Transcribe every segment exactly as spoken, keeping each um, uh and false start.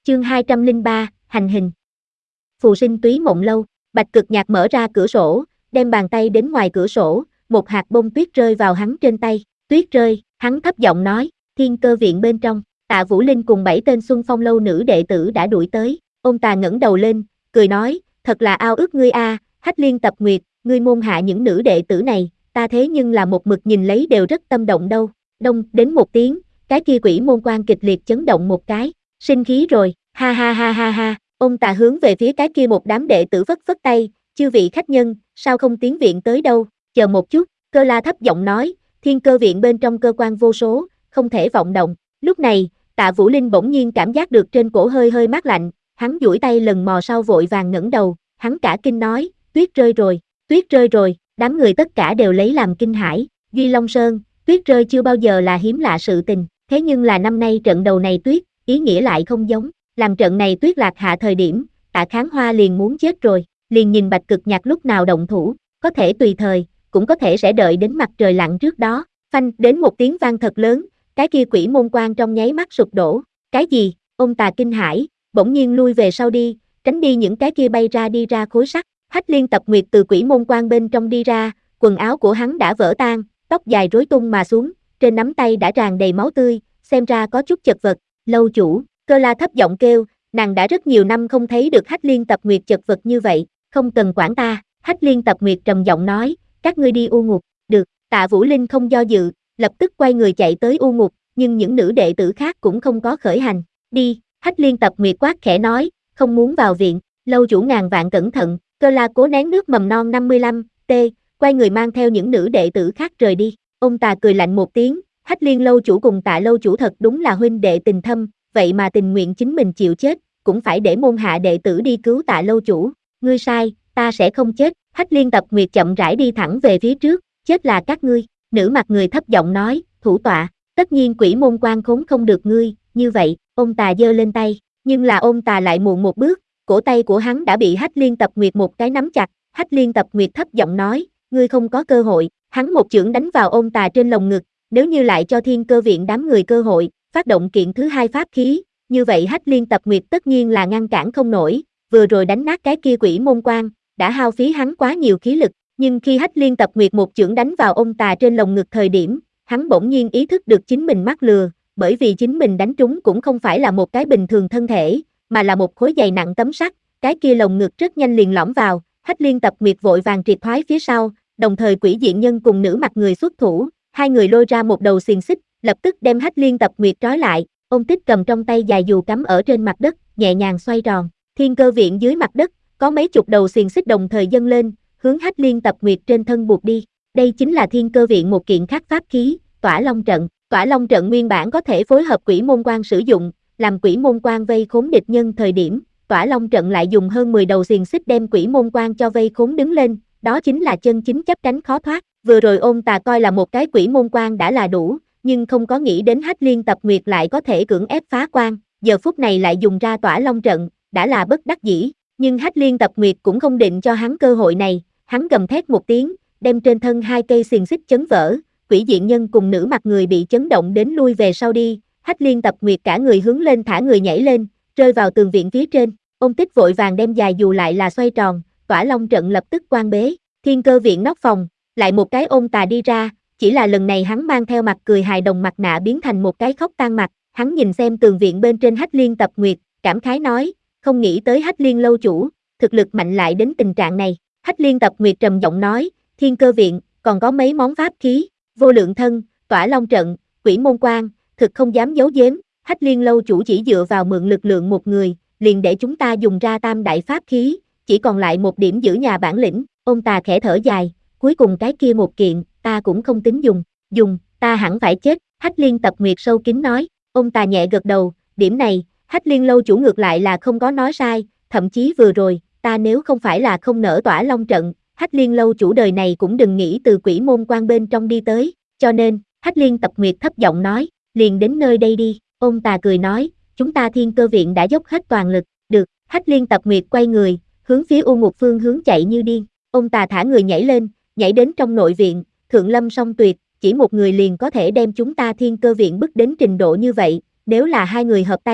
Chương hai trăm lẻ ba, hành hình. Phù sinh túy mộng lâu, Bạch Cực Nhạc mở ra cửa sổ, đem bàn tay đến ngoài cửa sổ, một hạt bông tuyết rơi vào hắn trên tay, tuyết rơi, hắn thấp giọng nói, Thiên Cơ viện bên trong, Tạ Vũ Linh cùng bảy tên Xuân Phong lâu nữ đệ tử đã đuổi tới, ông ta ngẩng đầu lên, cười nói, thật là ao ước ngươi a, Hách Liên Tập Nguyệt, ngươi môn hạ những nữ đệ tử này, ta thế nhưng là một mực nhìn lấy đều rất tâm động đâu, đông, đến một tiếng, cái kia quỷ môn quan kịch liệt chấn động một cái, sinh khí rồi, ha ha ha ha ha, ông ta hướng về phía cái kia một đám đệ tử phất phất tay, chư vị khách nhân, sao không tiến viện tới đâu, chờ một chút, Cơ La thấp giọng nói, Thiên Cơ viện bên trong cơ quan vô số, không thể vọng động, lúc này, Tạ Vũ Linh bỗng nhiên cảm giác được trên cổ hơi hơi mát lạnh, hắn duỗi tay lần mò sau vội vàng ngẩng đầu, hắn cả kinh nói, tuyết rơi rồi, tuyết rơi rồi, đám người tất cả đều lấy làm kinh hãi, Duy Long Sơn, tuyết rơi chưa bao giờ là hiếm lạ sự tình, thế nhưng là năm nay trận đầu này tuyết, ý nghĩa lại không giống, làm trận này tuyết lạc hạ thời điểm, Tạ Kháng Hoa liền muốn chết rồi, liền nhìn Bạch Cực Nhạc lúc nào động thủ, có thể tùy thời, cũng có thể sẽ đợi đến mặt trời lặn trước đó, phanh, đến một tiếng vang thật lớn, cái kia quỷ môn quan trong nháy mắt sụp đổ, cái gì, ông ta kinh hãi, bỗng nhiên lui về sau đi, tránh đi những cái kia bay ra đi ra khối sắt, Hách Liên Tập Nguyệt từ quỷ môn quan bên trong đi ra, quần áo của hắn đã vỡ tan, tóc dài rối tung mà xuống, trên nắm tay đã tràn đầy máu tươi, xem ra có chút chật vật, lâu chủ, Cơ La thấp giọng kêu, nàng đã rất nhiều năm không thấy được Hách Liên Tập Nguyệt chật vật như vậy, không cần quản ta, Hách Liên Tập Nguyệt trầm giọng nói, các ngươi đi U Ngục, được, Tạ Vũ Linh không do dự, lập tức quay người chạy tới U Ngục, nhưng những nữ đệ tử khác cũng không có khởi hành, đi, Hách Liên Tập Nguyệt quát khẽ nói, không muốn vào viện, lâu chủ ngàn vạn cẩn thận, Cơ La cố nén nước mầm non năm mươi lăm, t, quay người mang theo những nữ đệ tử khác rời đi, ông ta cười lạnh một tiếng, Hách Liên lâu chủ cùng Tạ lâu chủ thật đúng là huynh đệ tình thâm, vậy mà tình nguyện chính mình chịu chết, cũng phải để môn hạ đệ tử đi cứu Tạ lâu chủ, ngươi sai, ta sẽ không chết, Hách Liên Tập Nguyệt chậm rãi đi thẳng về phía trước, chết là các ngươi, nữ mặt người thấp giọng nói, thủ tọa, tất nhiên quỷ môn quan khốn không được ngươi, như vậy, ông ta giơ lên tay, nhưng là ông ta lại muộn một bước, cổ tay của hắn đã bị Hách Liên Tập Nguyệt một cái nắm chặt, Hách Liên Tập Nguyệt thấp giọng nói, ngươi không có cơ hội, hắn một chưởng đánh vào ông ta trên lồng ngực, nếu như lại cho Thiên Cơ viện đám người cơ hội, phát động kiện thứ hai pháp khí, như vậy Hách Liên Tập Nguyệt tất nhiên là ngăn cản không nổi, vừa rồi đánh nát cái kia quỷ môn quan, đã hao phí hắn quá nhiều khí lực, nhưng khi Hách Liên Tập Nguyệt một chưởng đánh vào ông ta trên lồng ngực thời điểm, hắn bỗng nhiên ý thức được chính mình mắc lừa, bởi vì chính mình đánh trúng cũng không phải là một cái bình thường thân thể, mà là một khối dày nặng tấm sắt, cái kia lồng ngực rất nhanh liền lõm vào, Hách Liên Tập Nguyệt vội vàng triệt thoái phía sau, đồng thời Quỷ Diện Nhân cùng nữ mặt người xuất thủ, hai người lôi ra một đầu xiềng xích, lập tức đem Hách Liên Tập Nguyệt trói lại, ông Tích cầm trong tay dài dù cắm ở trên mặt đất, nhẹ nhàng xoay tròn, Thiên Cơ viện dưới mặt đất, có mấy chục đầu xiềng xích đồng thời dâng lên, hướng Hách Liên Tập Nguyệt trên thân buộc đi, đây chính là Thiên Cơ viện một kiện khác pháp khí, Tỏa Long trận, Tỏa Long trận nguyên bản có thể phối hợp quỷ môn quan sử dụng, làm quỷ môn quan vây khốn địch nhân thời điểm, Tỏa Long trận lại dùng hơn mười đầu xiềng xích đem quỷ môn quan cho vây khốn đứng lên, đó chính là chân chính chấp cánh khó thoát, vừa rồi Ôn Tà coi là một cái quỷ môn quan đã là đủ, nhưng không có nghĩ đến Hách Liên Tập Nguyệt lại có thể cưỡng ép phá quan, giờ phút này lại dùng ra Tỏa Long trận, đã là bất đắc dĩ, nhưng Hách Liên Tập Nguyệt cũng không định cho hắn cơ hội này, hắn gầm thét một tiếng, đem trên thân hai cây xiềng xích chấn vỡ, Quỷ Diện Nhân cùng nữ mặt người bị chấn động đến lui về sau đi, Hách Liên Tập Nguyệt cả người hướng lên thả người nhảy lên, rơi vào tường viện phía trên, ông Tích vội vàng đem dài dù lại là xoay tròn, Tỏa Long trận lập tức quan bế, Thiên Cơ viện nóc phòng, lại một cái Ôn Tà đi ra, chỉ là lần này hắn mang theo mặt cười hài đồng mặt nạ biến thành một cái khóc tan mặt, hắn nhìn xem tường viện bên trên Hách Liên Tập Nguyệt, cảm khái nói, không nghĩ tới Hách Liên lâu chủ, thực lực mạnh lại đến tình trạng này, Hách Liên Tập Nguyệt trầm giọng nói, Thiên Cơ viện, còn có mấy món pháp khí, Vô Lượng Thân, Tỏa Long trận, Quỷ Môn Quan, thực không dám giấu giếm, Hách Liên lâu chủ chỉ dựa vào mượn lực lượng một người, liền để chúng ta dùng ra tam đại pháp khí, chỉ còn lại một điểm giữ nhà bản lĩnh, Ôn Tà khẽ thở dài, cuối cùng cái kia một kiện, ta cũng không tính dùng, dùng, ta hẳn phải chết, Hách Liên Tập Nguyệt sâu kín nói, Ôn Tà nhẹ gật đầu, điểm này, Hách Liên lâu chủ ngược lại là không có nói sai, thậm chí vừa rồi, ta nếu không phải là không nỡ Tỏa Long trận, Hách Liên lâu chủ đời này cũng đừng nghĩ từ quỷ môn quan bên trong đi tới, cho nên, Hách Liên Tập Nguyệt thấp giọng nói, liền đến nơi đây đi, Ôn Tà cười nói, chúng ta Thiên Cơ viện đã dốc hết toàn lực, được, Hách Liên Tập Nguyệt quay người, hướng phía U Ngục phương hướng chạy như điên, Ôn Tà thả người nhảy lên, nhảy đến trong nội viện, Thượng Lâm song tuyệt, chỉ một người liền có thể đem chúng ta Thiên Cơ viện bước đến trình độ như vậy, nếu là hai người hợp tay,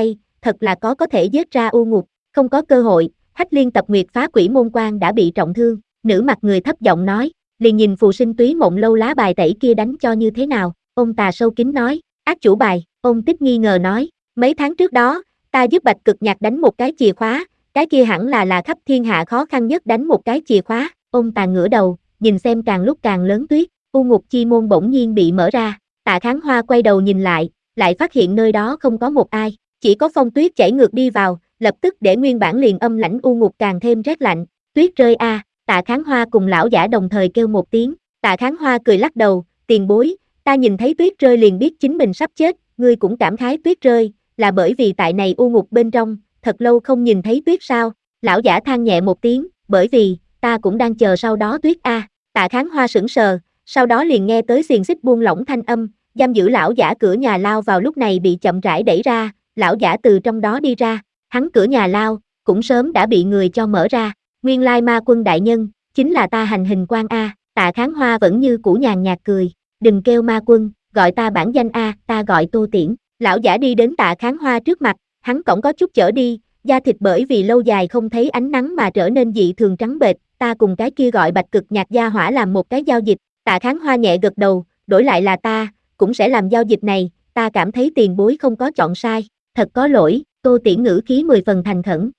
thật là có có thể giết ra u ngục, không có cơ hội, Hách Liên tập nguyệt phá quỷ môn quan đã bị trọng thương, nữ mặt người thấp giọng nói, liền nhìn phù sinh túy mộng lâu lá bài tẩy kia đánh cho như thế nào, ông tà sâu kín nói, ác chủ bài, ông tích nghi ngờ nói, mấy tháng trước đó, ta giúp Bạch Cực Nhạc đánh một cái chìa khóa, cái kia hẳn là là khắp thiên hạ khó khăn nhất đánh một cái chìa khóa, ông tà ngửa đầu, nhìn xem càng lúc càng lớn tuyết, u ngục chi môn bỗng nhiên bị mở ra, Tạ Kháng Hoa quay đầu nhìn lại, lại phát hiện nơi đó không có một ai, chỉ có phong tuyết chảy ngược đi vào, lập tức để nguyên bản liền âm lãnh u ngục càng thêm rét lạnh, tuyết rơi a, Tạ Kháng Hoa cùng lão giả đồng thời kêu một tiếng, Tạ Kháng Hoa cười lắc đầu, tiền bối, ta nhìn thấy tuyết rơi liền biết chính mình sắp chết, ngươi cũng cảm khái tuyết rơi, là bởi vì tại này u ngục bên trong, thật lâu không nhìn thấy tuyết sao, lão giả than nhẹ một tiếng, bởi vì, ta cũng đang chờ sau đó tuyết a, Tạ Kháng Hoa sững sờ, sau đó liền nghe tới xiềng xích buông lỏng thanh âm, giam giữ lão giả cửa nhà lao vào lúc này bị chậm rãi đẩy ra, lão giả từ trong đó đi ra, hắn cửa nhà lao, cũng sớm đã bị người cho mở ra, nguyên lai ma quân đại nhân, chính là ta hành hình quan a, Tạ Kháng Hoa vẫn như cũ nhàn nhạt cười, đừng kêu ma quân, gọi ta bản danh a, ta gọi Tô Tiễn, lão giả đi đến Tạ Kháng Hoa trước mặt, hắn cổng có chút chở đi, da thịt bởi vì lâu dài không thấy ánh nắng mà trở nên dị thường trắng bệch, ta cùng cái kia gọi Bạch Cực Nhạc gia hỏa làm một cái giao dịch, Tạ Kháng Hoa nhẹ gật đầu, đổi lại là ta, cũng sẽ làm giao dịch này, ta cảm thấy tiền bối không có chọn sai, thật có lỗi, Tô Tiễn ngữ khí mười phần thành khẩn,